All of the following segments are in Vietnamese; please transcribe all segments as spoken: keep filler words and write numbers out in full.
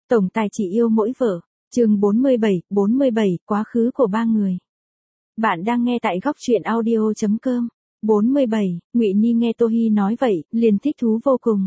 Tổng tài chỉ yêu mỗi vợ. Chương bốn mươi bảy, bốn mươi bảy, quá khứ của ba người. Bạn đang nghe tại góc truyện audio chấm com. bốn mươi bảy, Ngụy Ni nghe Tô Hi nói vậy, liền thích thú vô cùng.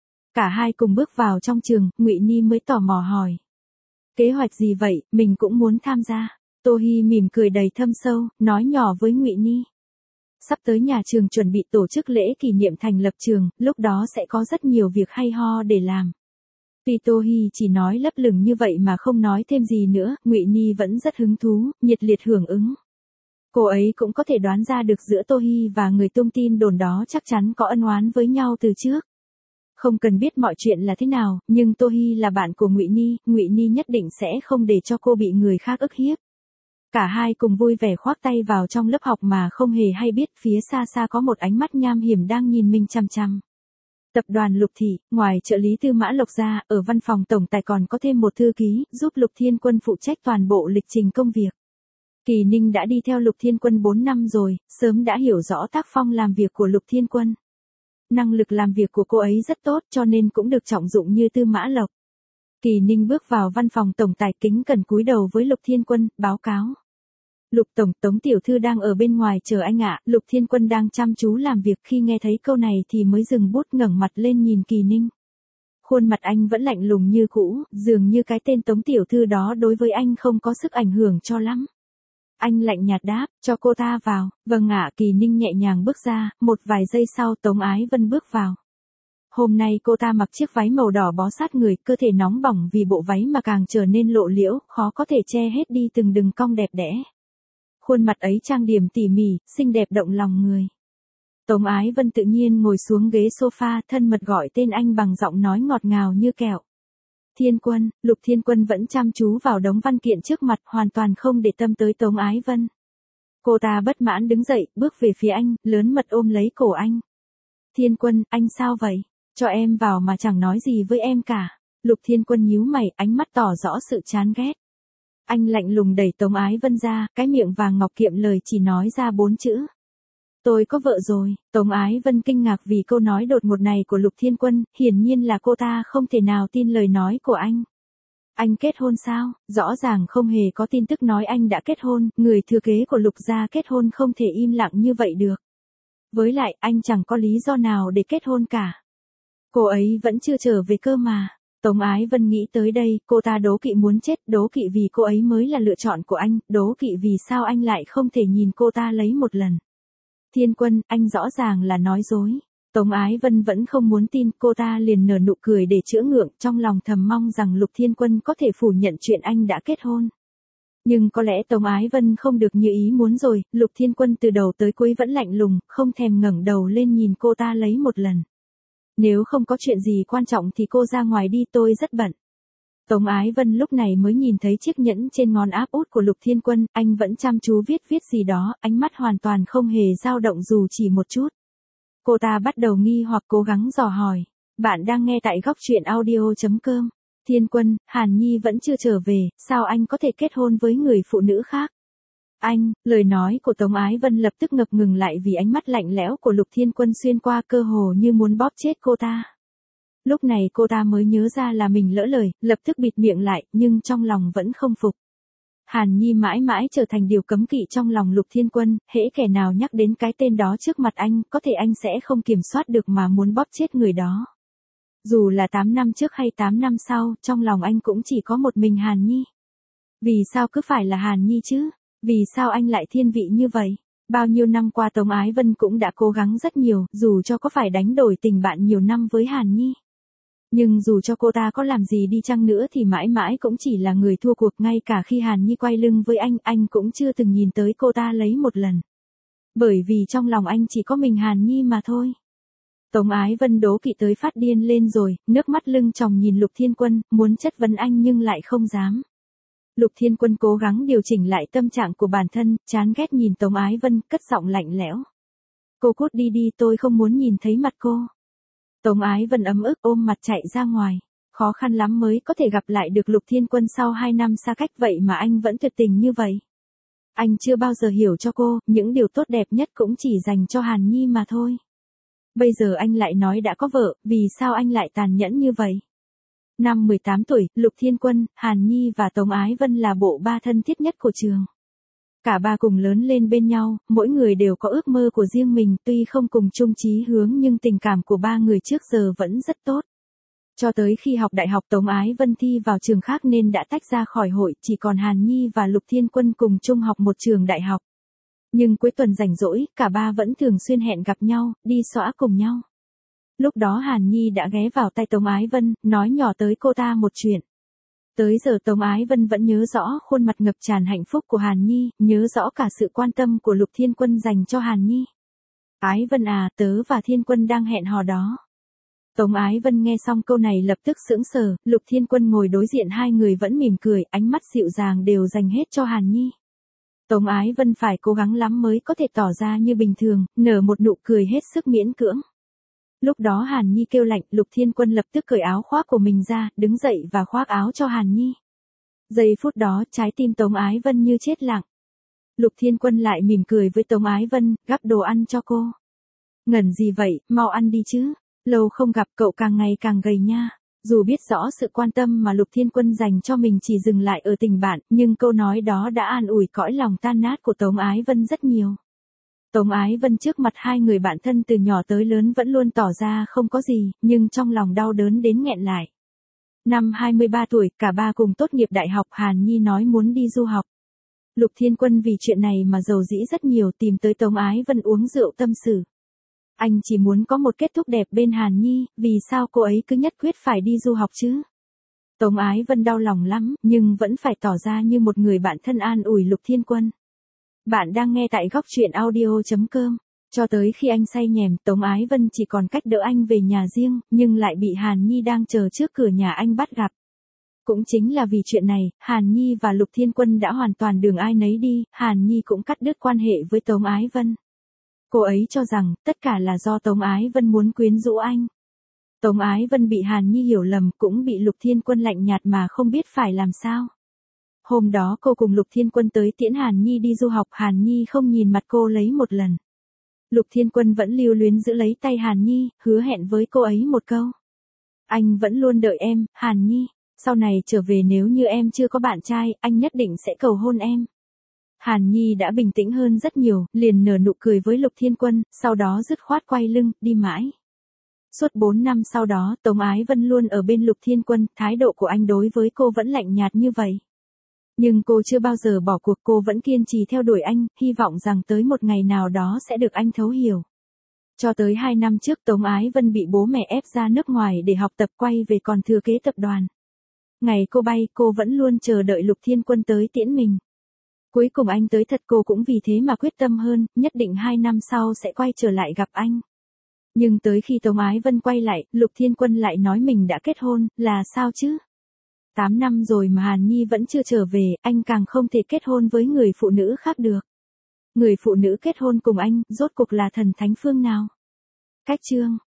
Cả hai cùng bước vào trong trường, Ngụy Ni mới tò mò hỏi. Kế hoạch gì vậy, mình cũng muốn tham gia. Tô Hi mỉm cười đầy thâm sâu, nói nhỏ với Ngụy Ni. Sắp tới nhà trường chuẩn bị tổ chức lễ kỷ niệm thành lập trường, lúc đó sẽ có rất nhiều việc hay ho để làm. Tuy Tô Hi chỉ nói lấp lửng như vậy mà không nói thêm gì nữa, Ngụy Ni vẫn rất hứng thú, nhiệt liệt hưởng ứng. Cô ấy cũng có thể đoán ra được giữa Tô Hi và người tung tin đồn đó chắc chắn có ân oán với nhau từ trước. Không cần biết mọi chuyện là thế nào, nhưng Tô Hi là bạn của Ngụy Ni, Ngụy Ni nhất định sẽ không để cho cô bị người khác ức hiếp. Cả hai cùng vui vẻ khoác tay vào trong lớp học mà không hề hay biết phía xa xa có một ánh mắt nham hiểm đang nhìn mình chằm chằm. Tập đoàn Lục Thị, ngoài trợ lý Tư Mã Lộc ra, ở văn phòng tổng tài còn có thêm một thư ký, giúp Lục Thiên Quân phụ trách toàn bộ lịch trình công việc. Kỳ Ninh đã đi theo Lục Thiên Quân bốn năm rồi, sớm đã hiểu rõ tác phong làm việc của Lục Thiên Quân. Năng lực làm việc của cô ấy rất tốt cho nên cũng được trọng dụng như Tư Mã Lộc. Kỳ Ninh bước vào văn phòng tổng tài kính cẩn cúi đầu với Lục Thiên Quân, báo cáo. Lục Tổng, Tống Tiểu Thư đang ở bên ngoài chờ anh ạ. Lục Thiên Quân đang chăm chú làm việc, khi nghe thấy câu này thì mới dừng bút ngẩng mặt lên nhìn Kỳ Ninh. Khuôn mặt anh vẫn lạnh lùng như cũ, dường như cái tên Tống Tiểu Thư đó đối với anh không có sức ảnh hưởng cho lắm. Anh lạnh nhạt đáp, cho cô ta vào. Vâng ạ. Kỳ Ninh nhẹ nhàng bước ra, một vài giây sau Tống Ái Vân bước vào. Hôm nay cô ta mặc chiếc váy màu đỏ bó sát người, cơ thể nóng bỏng vì bộ váy mà càng trở nên lộ liễu, khó có thể che hết đi từng đường cong đẹp đẽ. Khuôn mặt ấy trang điểm tỉ mỉ, xinh đẹp động lòng người. Tống Ái Vân tự nhiên ngồi xuống ghế sofa, thân mật gọi tên anh bằng giọng nói ngọt ngào như kẹo. Thiên Quân. Lục Thiên Quân vẫn chăm chú vào đống văn kiện trước mặt, hoàn toàn không để tâm tới Tống Ái Vân. Cô ta bất mãn đứng dậy, bước về phía anh, lớn mật ôm lấy cổ anh. Thiên Quân, anh sao vậy? Cho em vào mà chẳng nói gì với em cả. Lục Thiên Quân nhíu mày, ánh mắt tỏ rõ sự chán ghét. Anh lạnh lùng đẩy Tống Ái Vân ra, cái miệng vàng ngọc kiệm lời chỉ nói ra bốn chữ. Tôi có vợ rồi. Tống Ái Vân kinh ngạc vì câu nói đột ngột này của Lục Thiên Quân, hiển nhiên là cô ta không thể nào tin lời nói của anh. Anh kết hôn sao? Rõ ràng không hề có tin tức nói anh đã kết hôn, người thừa kế của Lục gia kết hôn không thể im lặng như vậy được. Với lại, anh chẳng có lý do nào để kết hôn cả. Cô ấy vẫn chưa trở về cơ mà. Tống Ái Vân nghĩ tới đây, cô ta đố kỵ muốn chết, đố kỵ vì cô ấy mới là lựa chọn của anh, đố kỵ vì sao anh lại không thể nhìn cô ta lấy một lần. Thiên Quân, anh rõ ràng là nói dối. Tống Ái Vân vẫn không muốn tin, cô ta liền nở nụ cười để chữa ngượng, trong lòng thầm mong rằng Lục Thiên Quân có thể phủ nhận chuyện anh đã kết hôn. Nhưng có lẽ Tống Ái Vân không được như ý muốn rồi, Lục Thiên Quân từ đầu tới cuối vẫn lạnh lùng, không thèm ngẩng đầu lên nhìn cô ta lấy một lần. Nếu không có chuyện gì quan trọng thì cô ra ngoài đi, tôi rất bận. Tống Ái Vân lúc này mới nhìn thấy chiếc nhẫn trên ngón áp út của Lục Thiên Quân, anh vẫn chăm chú viết viết gì đó, ánh mắt hoàn toàn không hề dao động dù chỉ một chút. Cô ta bắt đầu nghi hoặc cố gắng dò hỏi. Bạn đang nghe tại góc truyện audio chấm com. Thiên Quân, Hàn Nhi vẫn chưa trở về, sao anh có thể kết hôn với người phụ nữ khác? Anh, lời nói của Tống Ái Vân lập tức ngập ngừng lại vì ánh mắt lạnh lẽo của Lục Thiên Quân xuyên qua cơ hồ như muốn bóp chết cô ta. Lúc này cô ta mới nhớ ra là mình lỡ lời, lập tức bịt miệng lại, nhưng trong lòng vẫn không phục. Hàn Nhi mãi mãi trở thành điều cấm kỵ trong lòng Lục Thiên Quân, hễ kẻ nào nhắc đến cái tên đó trước mặt anh, có thể anh sẽ không kiểm soát được mà muốn bóp chết người đó. Dù là tám năm trước hay tám năm sau, trong lòng anh cũng chỉ có một mình Hàn Nhi. Vì sao cứ phải là Hàn Nhi chứ? Vì sao anh lại thiên vị như vậy? Bao nhiêu năm qua Tống Ái Vân cũng đã cố gắng rất nhiều, dù cho có phải đánh đổi tình bạn nhiều năm với Hàn Nhi. Nhưng dù cho cô ta có làm gì đi chăng nữa thì mãi mãi cũng chỉ là người thua cuộc, ngay cả khi Hàn Nhi quay lưng với anh, anh cũng chưa từng nhìn tới cô ta lấy một lần. Bởi vì trong lòng anh chỉ có mình Hàn Nhi mà thôi. Tống Ái Vân đố kỵ tới phát điên lên rồi, nước mắt lưng tròng nhìn Lục Thiên Quân, muốn chất vấn anh nhưng lại không dám. Lục Thiên Quân cố gắng điều chỉnh lại tâm trạng của bản thân, chán ghét nhìn Tống Ái Vân, cất giọng lạnh lẽo. Cô cút đi đi, tôi không muốn nhìn thấy mặt cô. Tống Ái Vân ấm ức ôm mặt chạy ra ngoài. Khó khăn lắm mới có thể gặp lại được Lục Thiên Quân sau hai năm xa cách, vậy mà anh vẫn tuyệt tình như vậy. Anh chưa bao giờ hiểu cho cô, những điều tốt đẹp nhất cũng chỉ dành cho Hàn Nhi mà thôi. Bây giờ anh lại nói đã có vợ, vì sao anh lại tàn nhẫn như vậy? Năm mười tám tuổi, Lục Thiên Quân, Hàn Nhi và Tống Ái Vân là bộ ba thân thiết nhất của trường. Cả ba cùng lớn lên bên nhau, mỗi người đều có ước mơ của riêng mình, tuy không cùng chung chí hướng nhưng tình cảm của ba người trước giờ vẫn rất tốt. Cho tới khi học đại học Tống Ái Vân thi vào trường khác nên đã tách ra khỏi hội, chỉ còn Hàn Nhi và Lục Thiên Quân cùng chung học một trường đại học. Nhưng cuối tuần rảnh rỗi, cả ba vẫn thường xuyên hẹn gặp nhau, đi xõa cùng nhau. Lúc đó Hàn Nhi đã ghé vào tay Tống Ái Vân, nói nhỏ tới cô ta một chuyện. Tới giờ Tống Ái Vân vẫn nhớ rõ khuôn mặt ngập tràn hạnh phúc của Hàn Nhi, nhớ rõ cả sự quan tâm của Lục Thiên Quân dành cho Hàn Nhi. Ái Vân à, tớ và Thiên Quân đang hẹn hò đó. Tống Ái Vân nghe xong câu này lập tức sững sờ, Lục Thiên Quân ngồi đối diện hai người vẫn mỉm cười, ánh mắt dịu dàng đều dành hết cho Hàn Nhi. Tống Ái Vân phải cố gắng lắm mới có thể tỏ ra như bình thường, nở một nụ cười hết sức miễn cưỡng. Lúc đó Hàn Nhi kêu lạnh, Lục Thiên Quân lập tức cởi áo khoác của mình ra, đứng dậy và khoác áo cho Hàn Nhi. Giây phút đó, trái tim Tống Ái Vân như chết lặng. Lục Thiên Quân lại mỉm cười với Tống Ái Vân, gắp đồ ăn cho cô. Ngẩn gì vậy, mau ăn đi chứ. Lâu không gặp cậu càng ngày càng gầy nha. Dù biết rõ sự quan tâm mà Lục Thiên Quân dành cho mình chỉ dừng lại ở tình bạn, nhưng câu nói đó đã an ủi cõi lòng tan nát của Tống Ái Vân rất nhiều. Tống Ái Vân trước mặt hai người bạn thân từ nhỏ tới lớn vẫn luôn tỏ ra không có gì, nhưng trong lòng đau đớn đến nghẹn lại. Năm hai mươi ba tuổi, cả ba cùng tốt nghiệp đại học, Hàn Nhi nói muốn đi du học. Lục Thiên Quân vì chuyện này mà rầu rĩ rất nhiều, tìm tới Tống Ái Vân uống rượu tâm sự. Anh chỉ muốn có một kết thúc đẹp bên Hàn Nhi, vì sao cô ấy cứ nhất quyết phải đi du học chứ? Tống Ái Vân đau lòng lắm, nhưng vẫn phải tỏ ra như một người bạn thân an ủi Lục Thiên Quân. Bạn đang nghe tại góc truyện audio chấm com. Cho tới khi anh say nhèm, Tống Ái Vân chỉ còn cách đỡ anh về nhà riêng, nhưng lại bị Hàn Nhi đang chờ trước cửa nhà anh bắt gặp. Cũng chính là vì chuyện này, Hàn Nhi và Lục Thiên Quân đã hoàn toàn đường ai nấy đi, Hàn Nhi cũng cắt đứt quan hệ với Tống Ái Vân. Cô ấy cho rằng, tất cả là do Tống Ái Vân muốn quyến rũ anh. Tống Ái Vân bị Hàn Nhi hiểu lầm, cũng bị Lục Thiên Quân lạnh nhạt mà không biết phải làm sao. Hôm đó cô cùng Lục Thiên Quân tới tiễn Hàn Nhi đi du học, Hàn Nhi không nhìn mặt cô lấy một lần. Lục Thiên Quân vẫn lưu luyến giữ lấy tay Hàn Nhi, hứa hẹn với cô ấy một câu. Anh vẫn luôn đợi em, Hàn Nhi, sau này trở về nếu như em chưa có bạn trai, anh nhất định sẽ cầu hôn em. Hàn Nhi đã bình tĩnh hơn rất nhiều, liền nở nụ cười với Lục Thiên Quân, sau đó dứt khoát quay lưng, đi mãi. Suốt bốn năm sau đó, Tống Ái Vân luôn ở bên Lục Thiên Quân, thái độ của anh đối với cô vẫn lạnh nhạt như vậy. Nhưng cô chưa bao giờ bỏ cuộc, cô vẫn kiên trì theo đuổi anh, hy vọng rằng tới một ngày nào đó sẽ được anh thấu hiểu. Cho tới hai năm trước Tống Ái Vân bị bố mẹ ép ra nước ngoài để học tập, quay về còn thừa kế tập đoàn. Ngày cô bay, cô vẫn luôn chờ đợi Lục Thiên Quân tới tiễn mình. Cuối cùng anh tới thật, cô cũng vì thế mà quyết tâm hơn, nhất định hai năm sau sẽ quay trở lại gặp anh. Nhưng tới khi Tống Ái Vân quay lại, Lục Thiên Quân lại nói mình đã kết hôn, là sao chứ? tám năm rồi mà Hàn Nhi vẫn chưa trở về, anh càng không thể kết hôn với người phụ nữ khác được. Người phụ nữ kết hôn cùng anh, rốt cuộc là thần thánh phương nào? Cách chương